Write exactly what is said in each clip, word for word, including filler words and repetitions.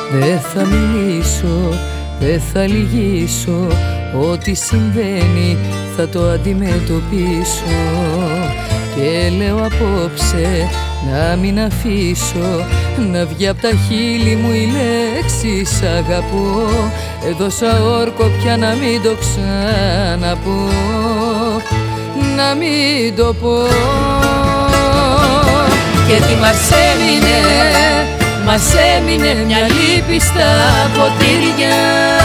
Δεν θα μιλήσω, δεν θα λυγίσω, ό,τι συμβαίνει θα το αντιμετωπίσω. Και λέω απόψε να μην αφήσω να βγει απ' τα χείλη μου η λέξη σ' αγαπώ. Έδωσα όρκο πια να μην το ξαναπώ, να μην το πω. Και τι μας έμεινε, μας έμεινε μια λύπη στα ποτήρια.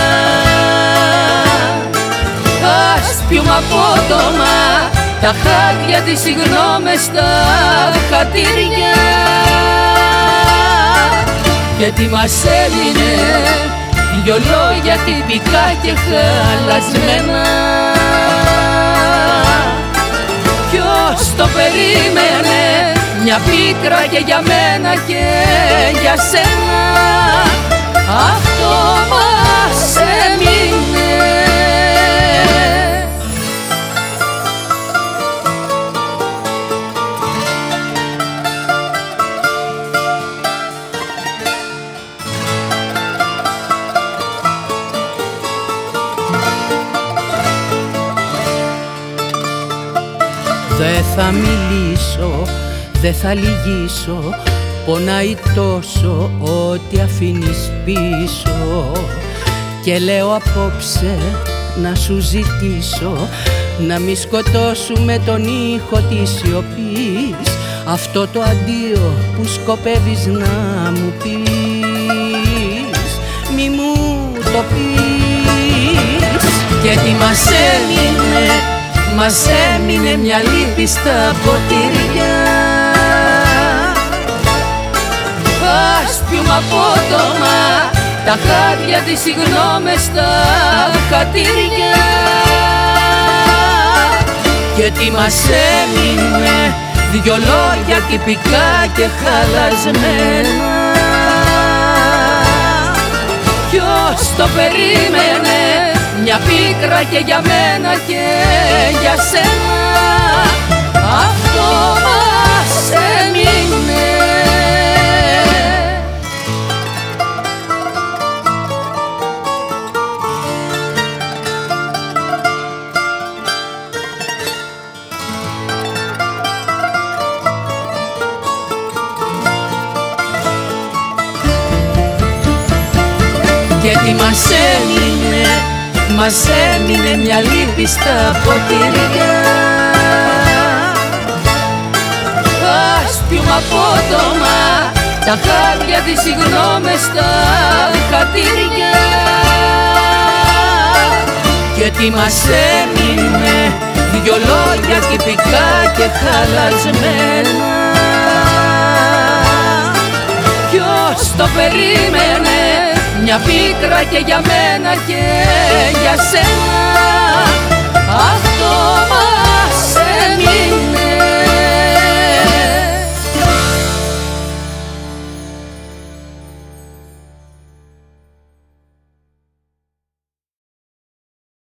Ας πιούμε απότομα τα χάδια της συγγνώμες στα χατήρια. Και τι μας έμεινε, δυο λόγια τυπικά και χαλασμένα. Ποιος το περίμενε, μια πίκρα και για μένα και για σένα. Αυτό μας έμεινε. Δεν θα μιλήσω, δεν θα λυγίσω, πονάει τόσο ό,τι αφήνεις πίσω. Και λέω απόψε να σου ζητήσω να μη σκοτώσουμε τον ήχο της σιωπής, αυτό το αντίο που σκοπεύεις να μου πεις, μη μου το πεις. Και τι μας έμεινε, μας έμεινε μια λύπη στα ποτήρια. Ας πιούμε απότομα τα χάδια της συγγνώμες στα χατήρια. Και τι μας έμεινε, δυο λόγια τυπικά και χαλασμένα. Ποιος το περίμενε, μια πίκρα και για μένα και για σένα. Αυτό μας έμεινε. Και τι μας έμεινε, μας έμεινε μια λύπη στα ποτήρια. Ας πιούμε απότομα τα χάδια της συγγνώμες στα χατήρια. Και τι μας έμεινε, δυο λόγια τυπικά και χαλασμένα. Ποιος το περίμενε, μια πίκρα και για μένα και για σένα.